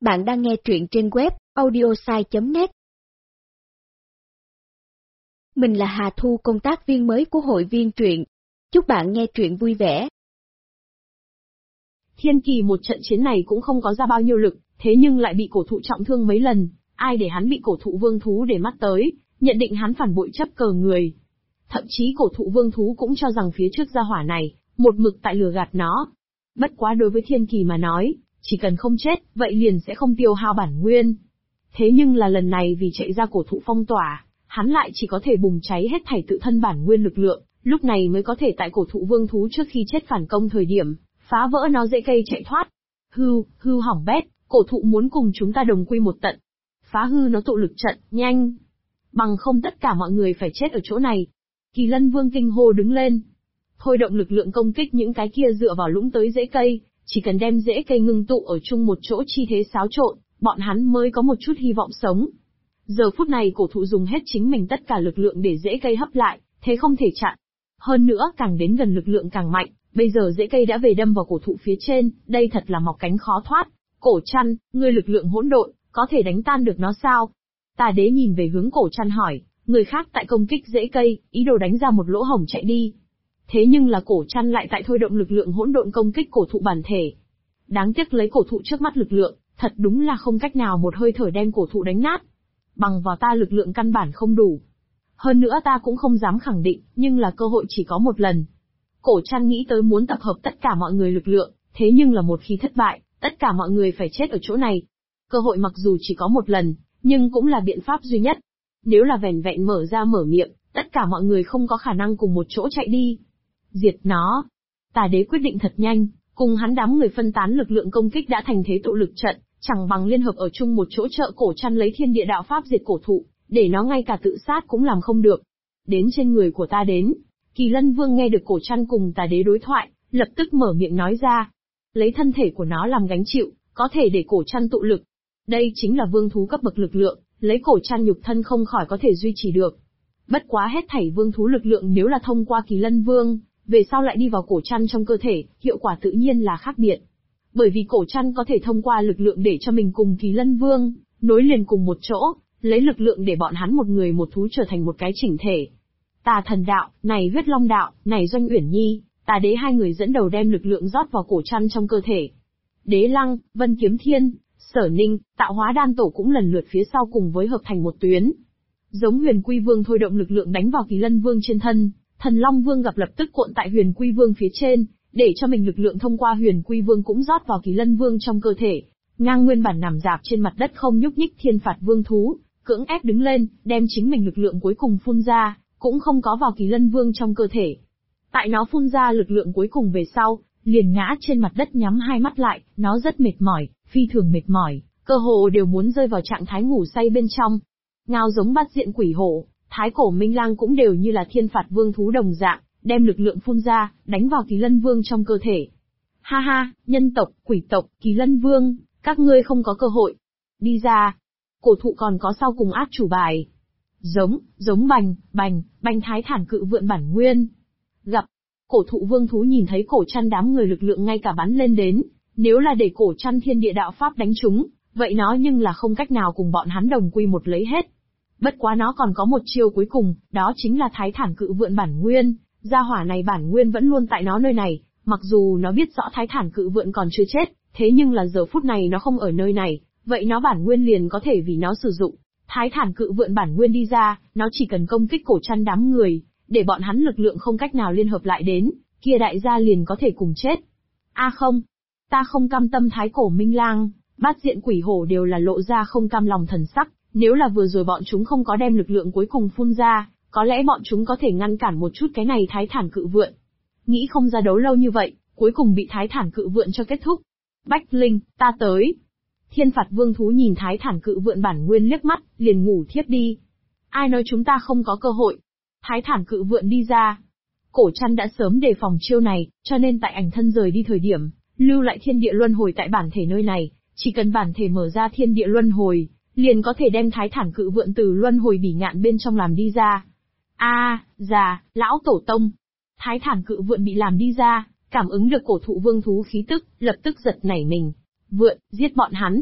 Bạn đang nghe truyện trên web audiosai.net. Mình là Hà Thu, công tác viên mới của hội viên truyện. Chúc bạn nghe truyện vui vẻ. Thiên Kỳ một trận chiến này cũng không có ra bao nhiêu lực, thế nhưng lại bị cổ thụ trọng thương mấy lần, ai để hắn bị cổ thụ vương thú để mắt tới, nhận định hắn phản bội chấp cờ người. Thậm chí cổ thụ vương thú cũng cho rằng phía trước gia hỏa này, một mực tại lừa gạt nó. Bất quá đối với Thiên Kỳ mà nói, chỉ cần không chết, vậy liền sẽ không tiêu hao bản nguyên. Thế nhưng là lần này vì chạy ra cổ thụ phong tỏa, hắn lại chỉ có thể bùng cháy hết thảy tự thân bản nguyên lực lượng, lúc này mới có thể tại cổ thụ vương thú trước khi chết phản công thời điểm, phá vỡ nó rễ cây chạy thoát. Hư hỏng bét, cổ thụ muốn cùng chúng ta đồng quy một tận. Phá hư nó tụ lực trận, nhanh. Bằng không tất cả mọi người phải chết ở chỗ này. Kỳ Lân Vương kinh hô đứng lên. Thôi động lực lượng công kích những cái kia dựa vào lũng tới rễ cây, chỉ cần đem rễ cây ngưng tụ ở chung một chỗ chi thế xáo trộn, bọn hắn mới có một chút hy vọng sống. Giờ phút này cổ thụ dùng hết chính mình tất cả lực lượng để rễ cây hấp lại, thế không thể chặn. Hơn nữa càng đến gần lực lượng càng mạnh, bây giờ rễ cây đã về đâm vào cổ thụ phía trên, đây thật là mọc cánh khó thoát. Cổ Trăn, ngươi lực lượng hỗn độn, có thể đánh tan được nó sao? Tà Đế nhìn về hướng Cổ Trăn hỏi, người khác tại công kích rễ cây, ý đồ đánh ra một lỗ hổng chạy đi. Thế nhưng là Cổ Trăn lại tại thôi động lực lượng hỗn độn công kích cổ thụ bản thể. Đáng tiếc lấy cổ thụ trước mắt lực lượng, thật đúng là không cách nào một hơi thở đem cổ thụ đánh nát. Bằng vào ta lực lượng căn bản không đủ. Hơn nữa ta cũng không dám khẳng định, nhưng là cơ hội chỉ có một lần. Cổ Trăn nghĩ tới muốn tập hợp tất cả mọi người lực lượng, thế nhưng là một khi thất bại, tất cả mọi người phải chết ở chỗ này. Cơ hội mặc dù chỉ có một lần, nhưng cũng là biện pháp duy nhất. Nếu là vẻn vẹn mở miệng, tất cả mọi người không có khả năng cùng một chỗ chạy đi. Diệt nó. Tà Đế quyết định thật nhanh, cùng hắn đám người phân tán lực lượng công kích đã thành thế tụ lực trận, chẳng bằng liên hợp ở chung một chỗ trợ Cổ Trăn lấy thiên địa đạo pháp diệt cổ thụ, để nó ngay cả tự sát cũng làm không được. Đến trên người của ta đến. Kỳ Lân Vương nghe được Cổ Trăn cùng Tà Đế đối thoại, lập tức mở miệng nói ra. Lấy thân thể của nó làm gánh chịu, có thể để Cổ Trăn tụ lực. Đây chính là vương thú cấp bậc lực lượng, lấy Cổ Trăn nhục thân không khỏi có thể duy trì được. Bất quá hết thảy vương thú lực lượng nếu là thông qua Kỳ Lân Vương, về sau lại đi vào Cổ Trăn trong cơ thể, hiệu quả tự nhiên là khác biệt. Bởi vì Cổ Trăn có thể thông qua lực lượng để cho mình cùng Kỳ Lân Vương nối liền cùng một chỗ, lấy lực lượng để bọn hắn một người một thú trở thành một cái chỉnh thể. Tà Thần Đạo, này Huyết Long Đạo, này Doanh Uyển Nhi, Tà Đế hai người dẫn đầu đem lực lượng rót vào Cổ Trăn trong cơ thể. Đế Lăng, Vân Kiếm Thiên, Sở Ninh, Tạo Hóa Đan Tổ cũng lần lượt phía sau cùng với hợp thành một tuyến. Giống Huyền Quy Vương thôi động lực lượng đánh vào Kỳ Lân Vương trên thân, Thần Long Vương gặp lập tức cuộn tại Huyền Quy Vương phía trên, để cho mình lực lượng thông qua Huyền Quy Vương cũng rót vào Kỳ Lân Vương trong cơ thể. Ngang nguyên bản nằm rạp trên mặt đất không nhúc nhích Thiên Phạt Vương thú, cưỡng ép đứng lên, đem chính mình lực lượng cuối cùng phun ra, cũng không có vào Kỳ Lân Vương trong cơ thể. Tại nó phun ra lực lượng cuối cùng về sau, liền ngã trên mặt đất nhắm hai mắt lại, nó rất mệt mỏi, phi thường mệt mỏi, cơ hồ đều muốn rơi vào trạng thái ngủ say bên trong. Ngao giống Bát Diện Quỷ Hổ, Thái Cổ Minh Lang cũng đều như là Thiên Phạt Vương thú đồng dạng, đem lực lượng phun ra, đánh vào Kỳ Lân Vương trong cơ thể. Ha ha, nhân tộc, quỷ tộc, Kỳ Lân Vương, các ngươi không có cơ hội. Đi ra. Cổ thụ còn có sau cùng át chủ bài. Giống bành Thái Thản Cự Vượn bản nguyên. Gặp. Cổ thụ vương thú nhìn thấy Cổ Trăn đám người lực lượng ngay cả bắn lên đến, nếu là để Cổ Trăn thiên địa đạo pháp đánh chúng, vậy nó nhưng là không cách nào cùng bọn hắn đồng quy một lấy hết. Bất quá nó còn có một chiêu cuối cùng, đó chính là Thái Thản Cự Vượn bản nguyên. Gia hỏa này bản nguyên vẫn luôn tại nó nơi này, mặc dù nó biết rõ Thái Thản Cự Vượn còn chưa chết, thế nhưng là giờ phút này nó không ở nơi này, vậy nó bản nguyên liền có thể vì nó sử dụng. Thái Thản Cự Vượn bản nguyên đi ra, nó chỉ cần công kích Cổ Trăn đám người, để bọn hắn lực lượng không cách nào liên hợp lại đến, kia đại gia liền có thể cùng chết. A không, ta không cam tâm. Thái Cổ Minh Lang, Bát Diện Quỷ Hổ đều là lộ ra không cam lòng thần sắc, nếu là vừa rồi bọn chúng không có đem lực lượng cuối cùng phun ra, có lẽ bọn chúng có thể ngăn cản một chút cái này Thái Thản Cự Vượn. Nghĩ không ra đấu lâu như vậy, cuối cùng bị Thái Thản Cự Vượn cho kết thúc. Bách Linh, ta tới. Thiên Phạt Vương thú nhìn Thái Thản Cự Vượn bản nguyên liếc mắt, liền ngủ thiếp đi. Ai nói chúng ta không có cơ hội? Thái Thản Cự Vượn đi ra. Cổ Trăn đã sớm đề phòng chiêu này, cho nên tại ảnh thân rời đi thời điểm, lưu lại thiên địa luân hồi tại bản thể nơi này, chỉ cần bản thể mở ra thiên địa luân hồi, liền có thể đem Thái Thản Cự Vượn từ luân hồi bỉ ngạn bên trong làm đi ra. Già, lão tổ tông. Thái Thản Cự Vượn bị làm đi ra, cảm ứng được cổ thụ vương thú khí tức, lập tức giật nảy mình. Vượn, giết bọn hắn.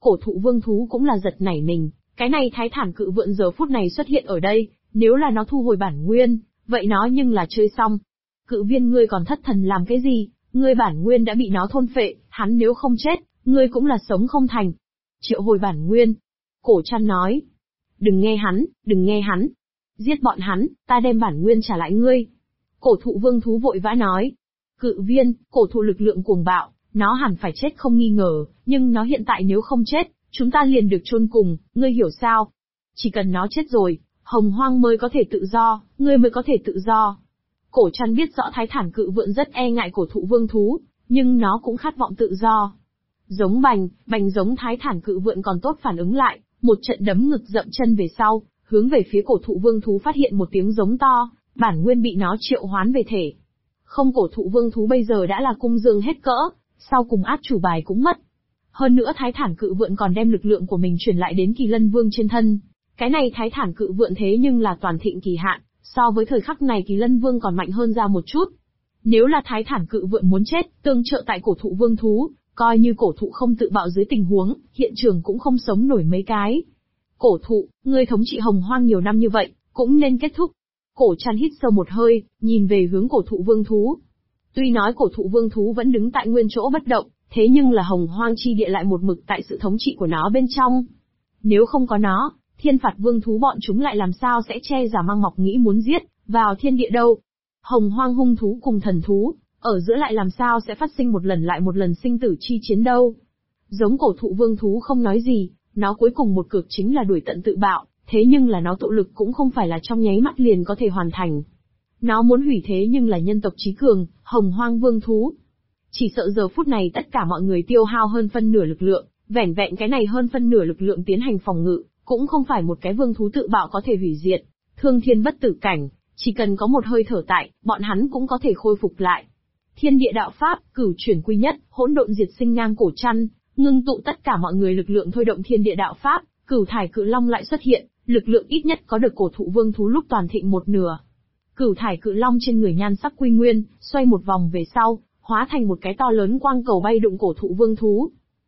Cổ thụ vương thú cũng là giật nảy mình, cái này thái thản cự vượn giờ phút này xuất hiện ở đây, nếu là nó thu hồi bản nguyên, vậy nó nhưng là chơi xong. Cự viên ngươi còn thất thần làm cái gì, ngươi bản nguyên đã bị nó thôn phệ, hắn nếu không chết, ngươi cũng là sống không thành. Triệu hồi bản nguyên. Cổ Trăn nói. Đừng nghe hắn, đừng nghe hắn. Giết bọn hắn, ta đem bản nguyên trả lại ngươi. Cổ thụ vương thú vội vã nói. Cự viên, cổ thụ lực lượng cuồng bạo, nó hẳn phải chết không nghi ngờ, nhưng nó hiện tại nếu không chết, chúng ta liền được chôn cùng, ngươi hiểu sao? Chỉ cần nó chết rồi, hồng hoang mới có thể tự do, ngươi mới có thể tự do. Cổ Trăn biết rõ thái thản cự vượn rất e ngại cổ thụ vương thú, nhưng nó cũng khát vọng tự do. Giống bành giống thái thản cự vượn còn tốt phản ứng lại, một trận đấm ngực dậm chân về sau, hướng về phía cổ thụ vương thú phát hiện một tiếng giống to, bản nguyên bị nó triệu hoán về thể. Không, cổ thụ vương thú bây giờ đã là cung dương hết cỡ, sau cùng át chủ bài cũng mất. Hơn nữa thái thản cự vượn còn đem lực lượng của mình truyền lại đến Kỳ Lân Vương trên thân. Cái này thái thản cự vượn thế nhưng là toàn thịnh kỳ hạn, so với thời khắc này Kỳ Lân Vương còn mạnh hơn ra một chút. Nếu là thái thản cự vượn muốn chết, tương trợ tại cổ thụ vương thú, coi như cổ thụ không tự bạo dưới tình huống, hiện trường cũng không sống nổi mấy cái. Cổ thụ, ngươi thống trị hồng hoang nhiều năm như vậy, cũng nên kết thúc. Cổ Trăn hít sâu một hơi, nhìn về hướng cổ thụ vương thú. Tuy nói cổ thụ vương thú vẫn đứng tại nguyên chỗ bất động, thế nhưng là hồng hoang chi địa lại một mực tại sự thống trị của nó bên trong. Nếu không có nó, thiên phạt vương thú bọn chúng lại làm sao sẽ che giả mang mọc nghĩ muốn giết vào thiên địa đâu. Hồng hoang hung thú cùng thần thú, ở giữa lại làm sao sẽ phát sinh một lần lại một lần sinh tử chi chiến đâu. Giống cổ thụ vương thú không nói gì, nó cuối cùng một cực chính là đuổi tận tự bạo, thế nhưng là nó tụ lực cũng không phải là trong nháy mắt liền có thể hoàn thành. Nó muốn hủy thế nhưng là nhân tộc trí cường, hồng hoang vương thú. Chỉ sợ giờ phút này tất cả mọi người tiêu hao hơn phân nửa lực lượng, vẻn vẹn cái này hơn phân nửa lực lượng tiến hành phòng ngự, cũng không phải một cái vương thú tự bạo có thể hủy diệt. Thương thiên bất tử cảnh, chỉ cần có một hơi thở tại, bọn hắn cũng có thể khôi phục lại. Thiên địa đạo pháp, cửu chuyển quy nhất, hỗn độn diệt sinh ngang cổ Trăn, ngưng tụ tất cả mọi người lực lượng thôi động thiên địa đạo pháp, cửu thải cự long lại xuất hiện, lực lượng ít nhất có được cổ thụ vương thú lúc toàn thịnh một nửa. Cửu thải cự long trên người nhan sắc quy nguyên, xoay một vòng về sau, hóa thành một cái to lớn quang cầu bay đụng cổ thụ vương thú.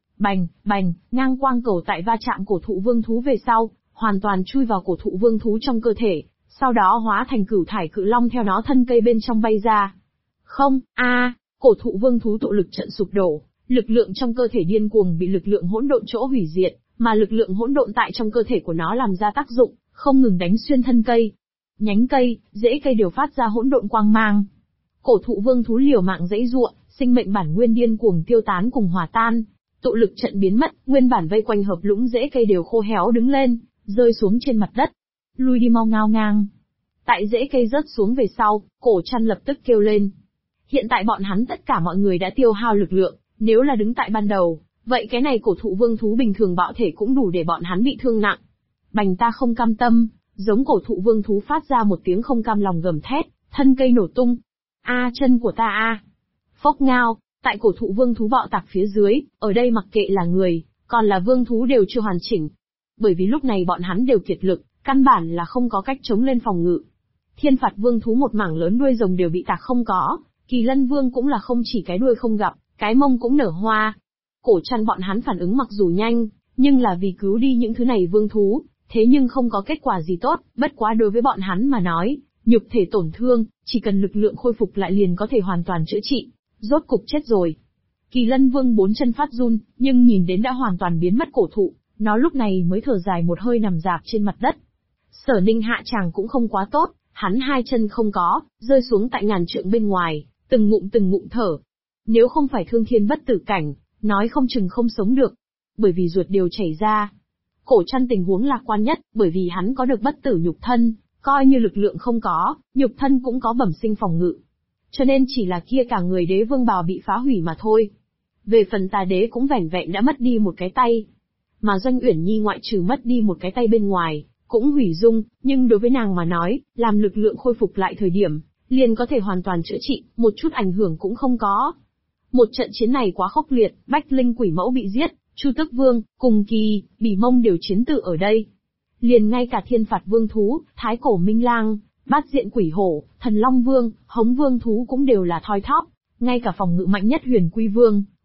Bành, ngang quang cầu tại va chạm cổ thụ vương thú về sau, hoàn toàn chui vào cổ thụ vương thú trong cơ thể, sau đó hóa thành cửu thải cự long theo nó thân cây bên trong bay ra. Không, cổ thụ vương thú tụ lực trận sụp đổ, lực lượng trong cơ thể điên cuồng bị lực lượng hỗn độn chỗ hủy diệt, mà lực lượng hỗn độn tại trong cơ thể của nó làm ra tác dụng, không ngừng đánh xuyên thân cây. Nhánh cây, rễ cây đều phát ra hỗn độn quang mang. Cổ thụ vương thú liều mạng giãy giụa, sinh mệnh bản nguyên điên cuồng tiêu tán cùng hòa tan, tụ lực trận biến mất, nguyên bản vây quanh hợp lũng rễ cây đều khô héo đứng lên, rơi xuống trên mặt đất. Lui đi mau ngao ngang. Tại rễ cây rớt xuống về sau, Cổ Trăn lập tức kêu lên. Hiện tại bọn hắn tất cả mọi người đã tiêu hao lực lượng, nếu là đứng tại ban đầu, vậy cái này cổ thụ vương thú bình thường bạo thể cũng đủ để bọn hắn bị thương nặng. Bành, ta không cam tâm, giống cổ thụ vương thú phát ra một tiếng không cam lòng gầm thét, thân cây nổ tung. Chân của ta Phốc ngao, tại cổ thụ vương thú bạo tạc phía dưới, ở đây mặc kệ là người, còn là vương thú đều chưa hoàn chỉnh. Bởi vì lúc này bọn hắn đều kiệt lực, căn bản là không có cách chống lên phòng ngự. Thiên phạt vương thú một mảng lớn đuôi rồng đều bị tạc không có, Kỳ Lân Vương cũng là không chỉ cái đuôi không gặp, cái mông cũng nở hoa. Cổ Trăn bọn hắn phản ứng mặc dù nhanh, nhưng là vì cứu đi những thứ này vương thú, thế nhưng không có kết quả gì tốt, bất quá đối với bọn hắn mà nói, nhục thể tổn thương, chỉ cần lực lượng khôi phục lại liền có thể hoàn toàn chữa trị, rốt cục chết rồi. Kỳ Lân Vương bốn chân phát run, nhưng nhìn đến đã hoàn toàn biến mất cổ thụ, nó lúc này mới thở dài một hơi nằm rạp trên mặt đất. Sở Ninh hạ tràng cũng không quá tốt, hắn hai chân không có, rơi xuống tại ngàn trượng bên ngoài, từng ngụm thở. Nếu không phải thương thiên bất tử cảnh, nói không chừng không sống được, bởi vì ruột đều chảy ra. Cổ Trăn tình huống lạc quan nhất, bởi vì hắn có được bất tử nhục thân, coi như lực lượng không có, nhục thân cũng có bẩm sinh phòng ngự. Cho nên chỉ là kia cả người đế vương bào bị phá hủy mà thôi. Về phần tà đế cũng vẻn vẹn đã mất đi một cái tay. Mà Doanh Uyển Nhi ngoại trừ mất đi một cái tay bên ngoài, cũng hủy dung, nhưng đối với nàng mà nói, làm lực lượng khôi phục lại thời điểm, liền có thể hoàn toàn chữa trị, một chút ảnh hưởng cũng không có. Một trận chiến này quá khốc liệt, Bách Linh Quỷ Mẫu bị giết, Chu Tức Vương, Cùng Kỳ, Bỉ Mông đều chiến tử ở đây. Liền ngay cả Thiên Phạt Vương thú, Thái Cổ Minh Lang, Bát Diện Quỷ Hổ, Thần Long Vương, Hống Vương thú cũng đều là thoi thóp, ngay cả phòng ngự mạnh nhất Huyền Quy Vương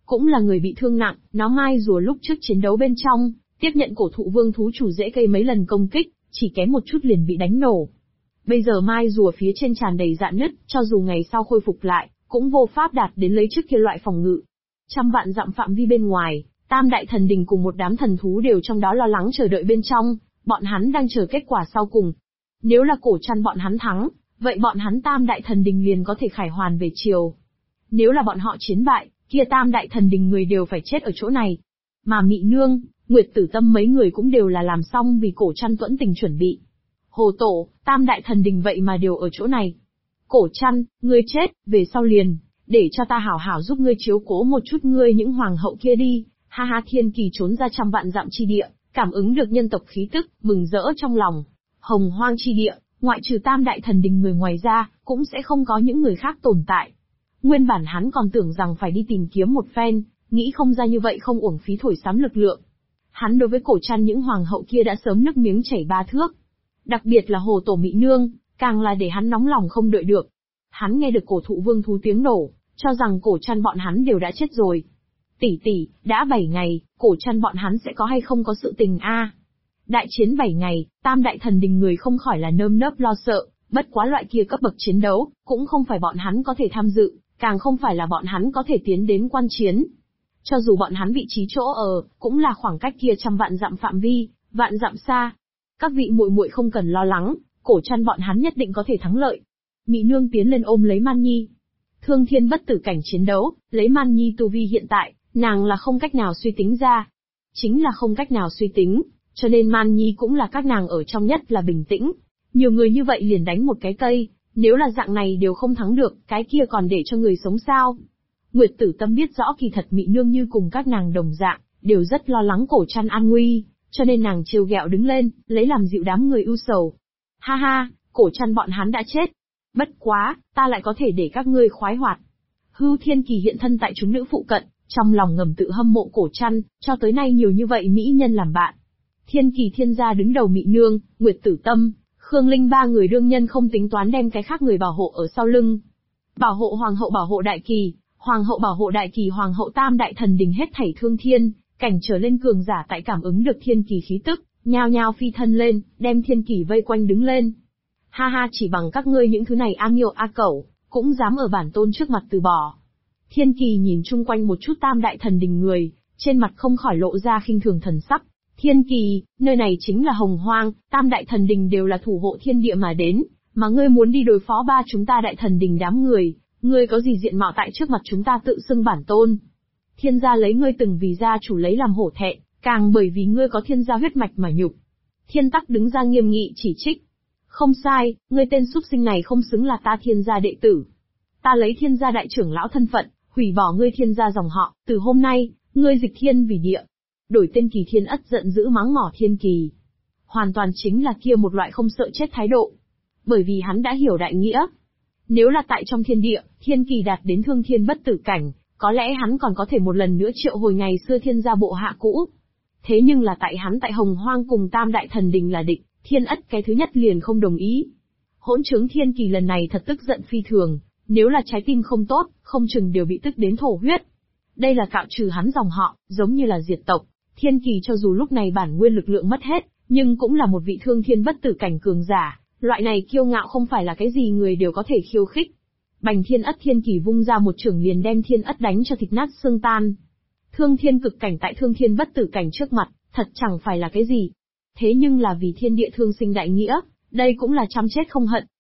cũng là người bị thương nặng, nó mai rùa lúc trước chiến đấu bên trong, tiếp nhận cổ thụ vương thú chủ rễ cây mấy lần công kích, chỉ kém một chút liền bị đánh nổ. Bây giờ mai rùa phía trên tràn đầy rạn nứt, cho dù ngày sau khôi phục lại, cũng vô pháp đạt đến lấy trước kia loại phòng ngự. Trăm vạn dặm phạm vi bên ngoài, Tam Đại Thần Đình cùng một đám thần thú đều trong đó lo lắng chờ đợi bên trong, bọn hắn đang chờ kết quả sau cùng. Nếu là Cổ Trăn bọn hắn thắng, vậy bọn hắn Tam Đại Thần Đình liền có thể khải hoàn về triều. Nếu là bọn họ chiến bại, kia Tam Đại Thần Đình người đều phải chết ở chỗ này. Mà Mị Nương, Nguyệt Tử Tâm mấy người cũng đều là làm xong vì Cổ Trăn tuẫn tình chuẩn bị. Hồ Tổ, Tam Đại Thần Đình vậy mà đều ở chỗ này. Cổ Trăn, ngươi chết, về sau liền, để cho ta hảo hảo giúp ngươi chiếu cố một chút ngươi những hoàng hậu kia đi. Ha ha, Thiên Kỳ trốn ra trăm vạn dặm chi địa, cảm ứng được nhân tộc khí tức, mừng rỡ trong lòng. Hồng Hoang chi địa, ngoại trừ Tam Đại Thần Đình người ngoài ra, cũng sẽ không có những người khác tồn tại. Nguyên bản hắn còn tưởng rằng phải đi tìm kiếm một phen, nghĩ không ra như vậy không uổng phí thổi sắm lực lượng. Hắn đối với Cổ Trăn những hoàng hậu kia đã sớm nước miếng chảy ba thước. Đặc biệt là Hồ Tổ Mị Nương, càng là để hắn nóng lòng không đợi được. Hắn nghe được cổ thụ vương thú tiếng nổ, cho rằng Cổ Trăn bọn hắn đều đã chết rồi. Tỷ, đã 7 ngày, Cổ Trăn bọn hắn sẽ có hay không có sự tình a? Đại chiến 7 ngày, Tam Đại Thần Đình người không khỏi là nơm nớp lo sợ, bất quá loại kia cấp bậc chiến đấu, cũng không phải bọn hắn có thể tham dự, càng không phải là bọn hắn có thể tiến đến quan chiến. Cho dù bọn hắn vị trí chỗ ở, cũng là khoảng cách kia trăm vạn dặm phạm vi, vạn dặm xa. Các vị muội muội không cần lo lắng, Cổ Trăn bọn hắn nhất định có thể thắng lợi. Mị Nương tiến lên ôm lấy Man Nhi. Thương thiên bất tử cảnh chiến đấu, lấy Man Nhi tu vi hiện tại, nàng là không cách nào suy tính ra. Chính là không cách nào suy tính, cho nên Man Nhi cũng là các nàng ở trong nhất là bình tĩnh. Nhiều người như vậy liền đánh một cái cây, nếu là dạng này đều không thắng được, cái kia còn để cho người sống sao? Nguyệt Tử Tâm biết rõ kỳ thật Mị Nương như cùng các nàng đồng dạng, đều rất lo lắng Cổ Trăn an nguy, cho nên nàng trêu ghẹo đứng lên, lấy làm dịu đám người ưu sầu. Ha ha, Cổ Trăn bọn hắn đã chết. Bất quá, ta lại có thể để các ngươi khoái hoạt. Hưu Thiên Kỳ hiện thân tại chúng nữ phụ cận, trong lòng ngầm tự hâm mộ Cổ Trăn, cho tới nay nhiều như vậy mỹ nhân làm bạn. Thiên Kỳ Thiên gia đứng đầu Mị Nương, Nguyệt Tử Tâm, Khương Linh ba người đương nhân không tính toán đem cái khác người bảo hộ ở sau lưng. Bảo hộ Hoàng hậu, bảo hộ Đại Kỳ, Hoàng hậu bảo hộ Đại Kỳ, Hoàng hậu Tam Đại Thần Đình hết thảy thương thiên, cảnh trở lên cường giả tại cảm ứng được Thiên Kỳ khí tức, nhao nhao phi thân lên, đem Thiên Kỳ vây quanh đứng lên. Ha ha, chỉ bằng các ngươi những thứ này a miêu a cẩu, cũng dám ở bản tôn trước mặt từ bỏ. Thiên Kỳ nhìn chung quanh một chút Tam Đại Thần Đình người, trên mặt không khỏi lộ ra khinh thường thần sắc. Thiên Kỳ, nơi này chính là Hồng Hoang, Tam Đại Thần Đình đều là thủ hộ thiên địa mà đến, mà ngươi muốn đi đối phó ba chúng ta Đại Thần Đình đám người, ngươi có gì diện mạo tại trước mặt chúng ta tự xưng bản tôn? Thiên gia lấy ngươi từng vì gia chủ lấy làm hổ thẹn, càng bởi vì ngươi có thiên gia huyết mạch mà nhục. Thiên Tắc đứng ra nghiêm nghị chỉ trích. Không sai, ngươi tên súc sinh này không xứng là ta Thiên gia đệ tử. Ta lấy Thiên gia đại trưởng lão thân phận, hủy bỏ ngươi Thiên gia dòng họ, từ hôm nay, ngươi dịch thiên vì địa. Đổi tên Kỳ Thiên Ất giận dữ mắng mỏ Thiên Kỳ. Hoàn toàn chính là kia một loại không sợ chết thái độ. Bởi vì hắn đã hiểu đại nghĩa. Nếu là tại trong thiên địa, Thiên Kỳ đạt đến thương thiên bất tử cảnh, có lẽ hắn còn có thể một lần nữa triệu hồi ngày xưa Thiên gia bộ hạ cũ. Thế nhưng là tại hắn tại Hồng Hoang cùng Tam Đại Thần Đình là địch, Thiên Ất cái thứ nhất liền không đồng ý. Hỗn trướng Thiên Kỳ lần này thật tức giận phi thường, nếu là trái tim không tốt, không chừng đều bị tức đến thổ huyết. Đây là cạo trừ hắn dòng họ, giống như là diệt tộc. Thiên Kỳ cho dù lúc này bản nguyên lực lượng mất hết, nhưng cũng là một vị thương thiên bất tử cảnh cường giả, loại này kiêu ngạo không phải là cái gì người đều có thể khiêu khích. Bành Thiên Ất Thiên Kỳ vung ra một chưởng liền đem Thiên Ất đánh cho thịt nát xương tan. Thương thiên cực cảnh tại thương thiên bất tử cảnh trước mặt, thật chẳng phải là cái gì. Thế nhưng là vì thiên địa thương sinh đại nghĩa, đây cũng là chăm chết không hận.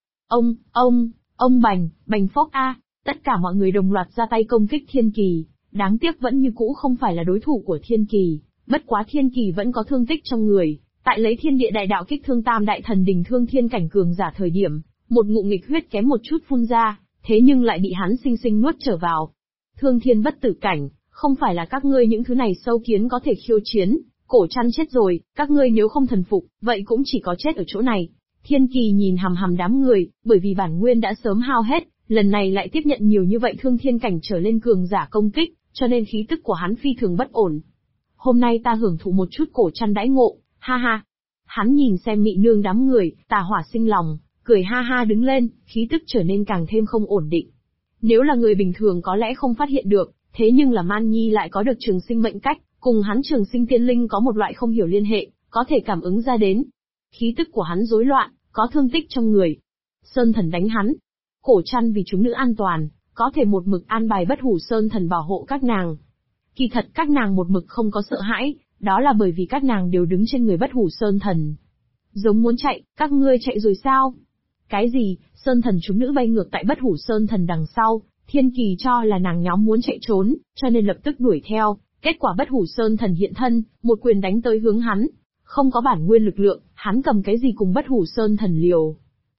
Ông Bành Phốc a, tất cả mọi người đồng loạt ra tay công kích Thiên Kỳ, đáng tiếc vẫn như cũ không phải là đối thủ của Thiên Kỳ, bất quá Thiên Kỳ vẫn có thương tích trong người, tại lấy thiên địa đại đạo kích thương Tam Đại Thần Đình thương thiên cảnh cường giả thời điểm, một ngụm nghịch huyết kém một chút phun ra, thế nhưng lại bị hắn sinh sinh nuốt trở vào. Thương thiên bất tử cảnh, không phải là các ngươi những thứ này sâu kiến có thể khiêu chiến. Cổ Trăn chết rồi, các ngươi nếu không thần phục, vậy cũng chỉ có chết ở chỗ này. Thiên Kỳ nhìn hằm hằm đám người, bởi vì bản nguyên đã sớm hao hết, lần này lại tiếp nhận nhiều như vậy thương thiên cảnh trở lên cường giả công kích, cho nên khí tức của hắn phi thường bất ổn. Hôm nay ta hưởng thụ một chút Cổ Trăn đãi ngộ, ha ha. Hắn nhìn xem Mị Nương đám người, tà hỏa sinh lòng, cười ha ha đứng lên, khí tức trở nên càng thêm không ổn định. Nếu là người bình thường có lẽ không phát hiện được, Thế nhưng là Man Nhi lại có được trường sinh mệnh cách, cùng hắn trường sinh tiên linh có một loại không hiểu liên hệ, có thể cảm ứng ra đến. Khí tức của hắn rối loạn, có thương tích trong người. Sơn thần đánh hắn. Cổ Trăn vì chúng nữ an toàn, có thể một mực an bài Bất Hủ Sơn thần bảo hộ các nàng. Kỳ thật các nàng một mực không có sợ hãi, đó là bởi vì các nàng đều đứng trên người Bất Hủ Sơn thần. Giống muốn chạy, các ngươi chạy rồi sao? Cái gì? Sơn thần chúng nữ bay ngược tại Bất Hủ Sơn thần đằng sau, Thiên Kỳ cho là nàng nhóm muốn chạy trốn, cho nên lập tức đuổi theo. Kết quả Bất Hủ Sơn thần hiện thân, một quyền đánh tới hướng hắn. Không có bản nguyên lực lượng, hắn cầm cái gì cùng Bất Hủ Sơn thần liều?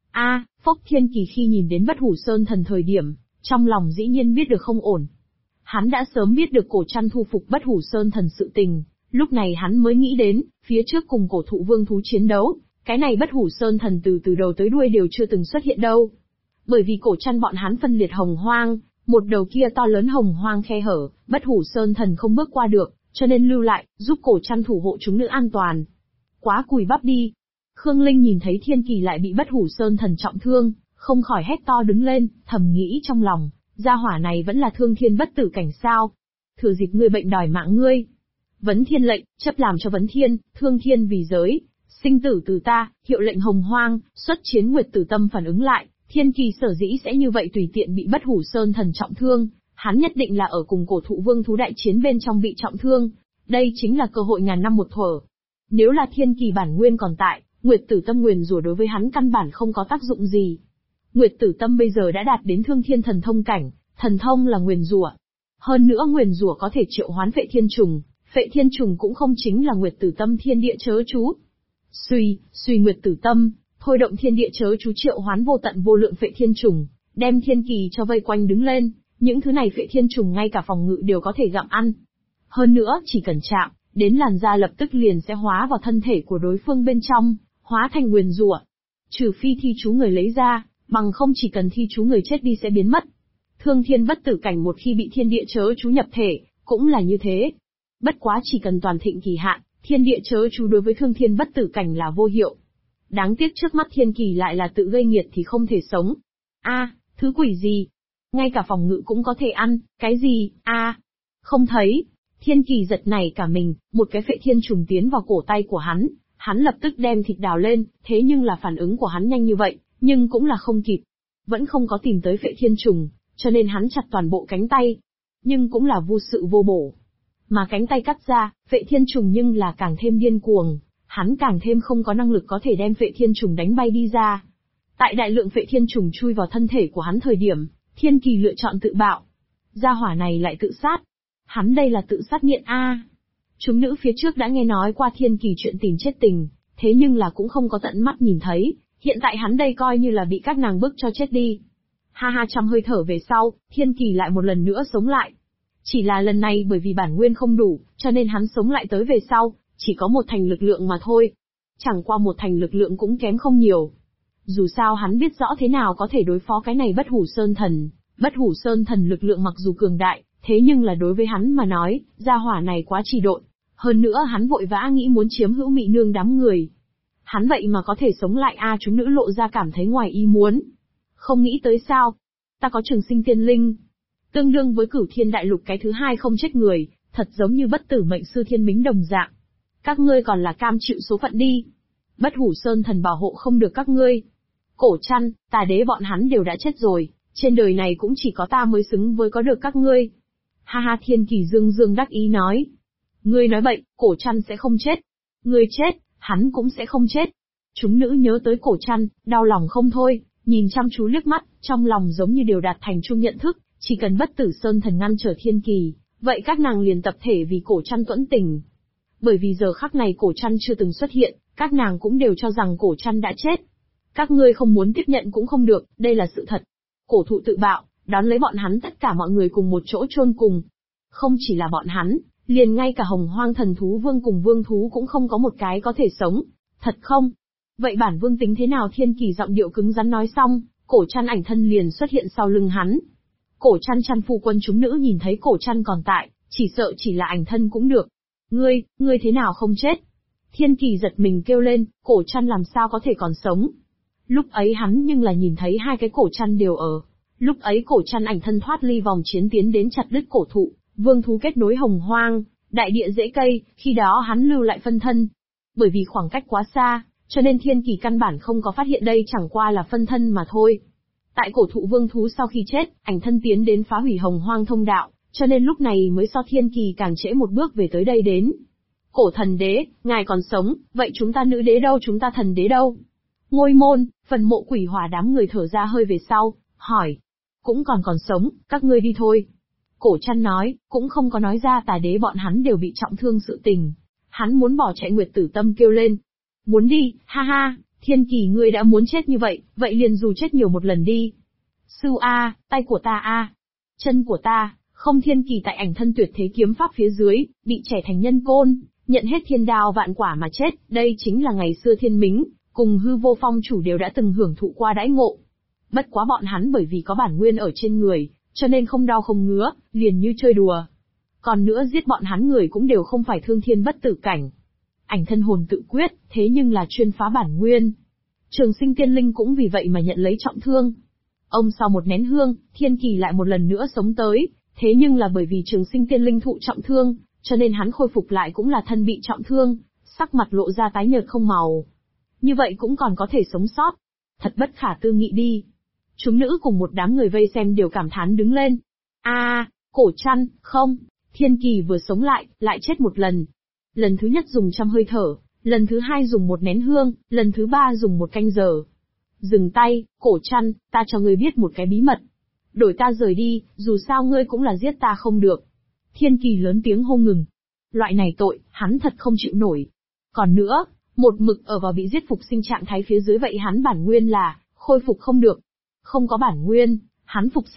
Phốc Thiên Kỳ khi nhìn đến Bất Hủ Sơn thần thời điểm, trong lòng dĩ nhiên biết được không ổn. Hắn đã sớm biết được Cổ Trăn thu phục Bất Hủ Sơn thần sự tình, lúc này hắn mới nghĩ đến, phía trước cùng cổ thụ vương thú chiến đấu, cái này Bất Hủ Sơn thần từ đầu tới đuôi đều chưa từng xuất hiện đâu. Bởi vì Cổ Trăn bọn hắn phân liệt hồng hoang, một đầu kia to lớn hồng hoang khe hở, Bất Hủ Sơn thần không bước qua được, cho nên lưu lại, giúp Cổ Trăn thủ hộ chúng nữ an toàn. Quá cùi bắp đi. Khương Linh nhìn thấy Thiên Kỳ lại bị Bất Hủ Sơn thần trọng thương, không khỏi hét to đứng lên, thầm nghĩ trong lòng, gia hỏa này vẫn là thương thiên bất tử cảnh sao? Thừa dịp ngươi bệnh đòi mạng ngươi. Vấn Thiên lệnh, chấp làm cho Vấn Thiên, thương thiên vì giới, sinh tử từ ta, hiệu lệnh hồng hoang, xuất chiến Nguyệt Tử Tâm phản ứng lại, Thiên Kỳ sở dĩ sẽ như vậy tùy tiện bị Bất Hủ Sơn thần trọng thương, hắn nhất định là ở cùng cổ thụ vương thú đại chiến bên trong bị trọng thương, đây chính là cơ hội ngàn năm một thuở. Nếu là Thiên Kỳ bản nguyên còn tại, Nguyệt Tử Tâm nguyền rủa đối với hắn căn bản không có tác dụng gì. Nguyệt Tử Tâm bây giờ đã đạt đến thương thiên thần thông cảnh, thần thông là nguyền rủa. Hơn nữa nguyền rủa có thể triệu hoán Phệ Thiên Trùng, Phệ Thiên Trùng cũng không chính là Nguyệt Tử Tâm thiên địa chớ chú. Suy Nguyệt Tử Tâm, thôi động thiên địa chớ chú triệu hoán vô tận vô lượng Phệ Thiên Trùng, đem Thiên Kỳ cho vây quanh đứng lên, những thứ này Phệ Thiên Trùng ngay cả phòng ngự đều có thể gặm ăn. Hơn nữa, chỉ cần chạm đến làn da lập tức liền sẽ hóa vào thân thể của đối phương bên trong, hóa thành nguyền rủa. Trừ phi thi chú người lấy ra, bằng không chỉ cần thi chú người chết đi sẽ biến mất. Thương thiên bất tử cảnh một khi bị thiên địa chớ chú nhập thể, cũng là như thế. Bất quá chỉ cần toàn thịnh kỳ hạn, thiên địa chớ chú đối với thương thiên bất tử cảnh là vô hiệu. Đáng tiếc trước mắt Thiên Kỳ lại là tự gây nghiệt thì không thể sống. Thứ quỷ gì? Ngay cả phòng ngự cũng có thể ăn, cái gì? Không thấy. Thiên Kỳ giật nảy cả mình, một cái Phệ Thiên Trùng tiến vào cổ tay của hắn lập tức đem thịt đào lên, thế nhưng là phản ứng của hắn nhanh như vậy, nhưng cũng là không kịp. Vẫn không có tìm tới Phệ Thiên Trùng, cho nên hắn chặt toàn bộ cánh tay. Nhưng cũng là vô sự vô bổ. Mà cánh tay cắt ra, Phệ Thiên Trùng nhưng là càng thêm điên cuồng, hắn càng thêm không có năng lực có thể đem Phệ Thiên Trùng đánh bay đi ra. Tại đại lượng Phệ Thiên Trùng chui vào thân thể của hắn thời điểm, Thiên Kỳ lựa chọn tự bạo. Gia hỏa này lại tự sát. Hắn đây là tự sát nghiện a. Chúng nữ phía trước đã nghe nói qua Thiên Kỳ chuyện tình chết tình, thế nhưng là cũng không có tận mắt nhìn thấy, hiện tại hắn đây coi như là bị các nàng bức cho chết đi. Trăm hơi thở về sau, Thiên Kỳ lại một lần nữa sống lại. Chỉ là lần này bởi vì bản nguyên không đủ, cho nên hắn sống lại tới về sau, chỉ có một thành lực lượng mà thôi. Chẳng qua một thành lực lượng cũng kém không nhiều. Dù sao hắn biết rõ thế nào có thể đối phó cái này Bất Hủ Sơn thần. Bất Hủ Sơn thần lực lượng mặc dù cường đại, thế nhưng là đối với hắn mà nói, gia hỏa này quá trì độn. Hơn nữa hắn vội vã nghĩ muốn chiếm hữu Mị Nương đám người. Hắn vậy mà có thể sống lại chúng nữ lộ ra cảm thấy ngoài ý muốn. Không nghĩ tới sao? Ta có trường sinh tiên linh. Tương đương với Cửu Thiên Đại Lục cái thứ hai không chết người, thật giống như bất tử mệnh sư thiên mính đồng dạng. Các ngươi còn là cam chịu số phận đi. Bất Hủ Sơn thần bảo hộ không được các ngươi. Cổ Trăn, Tà Đế bọn hắn đều đã chết rồi, trên đời này cũng chỉ có ta mới xứng với có được các ngươi. Thiên Kỳ dương đắc ý nói. Ngươi nói bậy, Cổ Trăn sẽ không chết. Ngươi chết, hắn cũng sẽ không chết. Chúng nữ nhớ tới Cổ Trăn, đau lòng không thôi, nhìn chăm chú liếc mắt, trong lòng giống như đều đạt thành chung nhận thức, chỉ cần Bất Tử Sơn thần ngăn trở Thiên Kỳ, vậy các nàng liền tập thể vì Cổ Trăn tuẫn tình. Bởi vì giờ khắc này Cổ Trăn chưa từng xuất hiện, các nàng cũng đều cho rằng Cổ Trăn đã chết. Các ngươi không muốn tiếp nhận cũng không được, đây là sự thật. Cổ thụ tự bạo, đón lấy bọn hắn tất cả mọi người cùng một chỗ chôn cùng. Không chỉ là bọn hắn, liền ngay cả Hồng Hoang Thần Thú Vương cùng Vương Thú cũng không có một cái có thể sống. Thật không? Vậy bản vương tính thế nào? Thiên Kỳ giọng điệu cứng rắn nói xong, Cổ Trăn ảnh thân liền xuất hiện sau lưng hắn. Cổ Trăn phu quân chúng nữ nhìn thấy Cổ Trăn còn tại, chỉ sợ chỉ là ảnh thân cũng được. Ngươi thế nào không chết? Thiên Kỳ giật mình kêu lên, Cổ Trăn làm sao có thể còn sống? Lúc ấy hắn nhưng là nhìn thấy hai cái Cổ Trăn đều ở. Lúc ấy Cổ Trăn ảnh thân thoát ly vòng chiến tiến đến chặt đứt cổ thụ, Vương thú kết nối hồng hoang, đại địa dễ cây, khi đó hắn lưu lại phân thân. Bởi vì khoảng cách quá xa, cho nên Thiên Kỳ căn bản không có phát hiện đây chẳng qua là phân thân mà thôi. Tại cổ thụ vương thú sau khi chết, ảnh thân tiến đến phá hủy hồng hoang thông đạo, cho nên lúc này mới so Thiên Kỳ càng trễ một bước về tới đây đến. Cổ thần đế, ngài còn sống, vậy chúng ta nữ đế đâu, chúng ta thần đế đâu? Ngôi môn, phần mộ quỷ hỏa đám người thở ra hơi về sau, hỏi. Cũng còn sống, các ngươi đi thôi. Cổ Trăn nói, cũng không có nói ra Tà đế bọn hắn đều bị trọng thương sự tình. Hắn muốn bỏ chạy. Nguyệt Tử Tâm kêu lên. Muốn đi, ha ha, Thiên Kỳ ngươi đã muốn chết như vậy, vậy liền dù chết nhiều một lần đi. Sư a, tay của ta a, chân của ta, không. Thiên Kỳ tại ảnh thân tuyệt thế kiếm pháp phía dưới, bị trẻ thành nhân côn, nhận hết thiên đao vạn quả mà chết. Đây chính là ngày xưa Thiên Mính, cùng Hư Vô Phong chủ đều đã từng hưởng thụ qua đãi ngộ. Bất quá bọn hắn bởi vì có bản nguyên ở trên người, cho nên không đau không ngứa, liền như chơi đùa. Còn nữa giết bọn hắn người cũng đều không phải thương thiên bất tử cảnh. Ảnh thân hồn tự quyết, thế nhưng là chuyên phá bản nguyên. Trường Sinh Tiên Linh cũng vì vậy mà nhận lấy trọng thương. Ông sau một nén hương, Thiên Kỳ lại một lần nữa sống tới, thế nhưng là bởi vì Trường Sinh Tiên Linh thụ trọng thương, cho nên hắn khôi phục lại cũng là thân bị trọng thương, sắc mặt lộ ra tái nhợt không màu. Như vậy cũng còn có thể sống sót. Thật bất khả tư nghị đi. Chúng nữ cùng một đám người vây xem đều cảm thán đứng lên. Cổ Trăn, không, Thiên Kỳ vừa sống lại chết một lần. Lần thứ nhất dùng 100 hơi thở, lần thứ hai dùng 1 nén hương, lần thứ ba dùng 1 canh giờ. Dừng tay, Cổ Trăn, ta cho ngươi biết một cái bí mật. Đổi ta rời đi, dù sao ngươi cũng là giết ta không được. Thiên Kỳ lớn tiếng hô ngừng. Loại này tội, hắn thật không chịu nổi. Còn nữa, một mực ở vào bị giết phục sinh trạng thái phía dưới, vậy hắn bản nguyên là khôi phục không được. Không có bản nguyên, hắn phục